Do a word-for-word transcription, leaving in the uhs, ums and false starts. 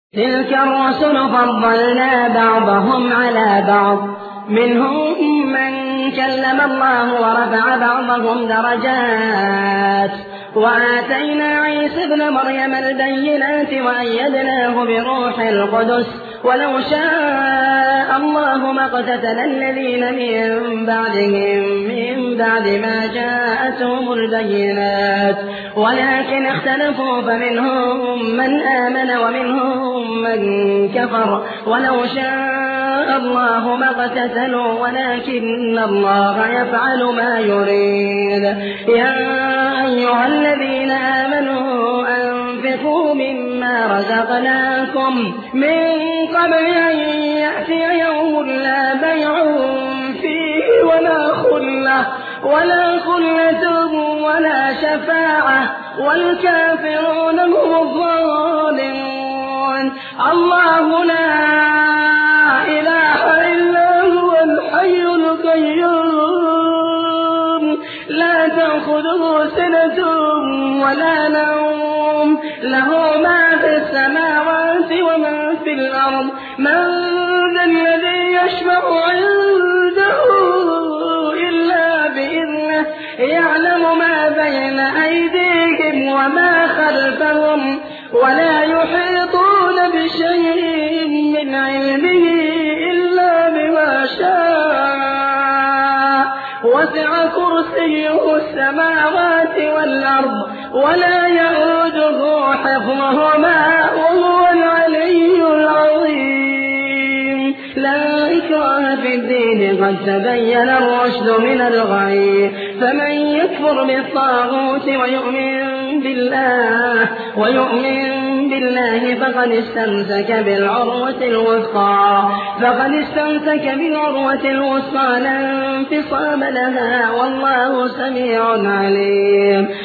تلك الرسل فضلنا بعضهم على بعض منهم من كلم الله ورفع بعضهم درجات وآتينا عيسى ابن مريم البينات وأيدناه بروح القدس ولو شاء الله ما اقتتل الذين من بعدهم من بعد ما جاءتهم البينات ولكن اختلفوا فمنهم من آمن ومنهم من كفر ولو شاء الله ما اقتتلوا ولكن الله يفعل ما يريد. يا أيها الذين آمنوا أنفقوا مما رزقناكم من قبل أن يأتي يوم لا بيع فيه ولا خلة ولا خلة ولا شفاعة والكافرون هم الظالمون. الله لا إله إلا هو الحي القيوم لا تأخذه سنة ولا نوم له ما في السماوات وما في الأرض من ذا الذي يشفع عنده إلا بإذنه يعلم ما بين أيديهم وما خلفهم ولا يحيطون بشيء من علمه إلا بما شاء وسع كرسيه السماوات والأرض ولا يئوده حفظهما وهو العلي العظيم. لا إكراه في الدين قد تبين الرشد من الغي فمن يكفر بالطاغوت ويؤمن بالله ويؤمن بالله فقد استمسك بالعروة الوثقى فقد استمسك بالعروة الوثقى لا انفصام لها والله سميع عليم.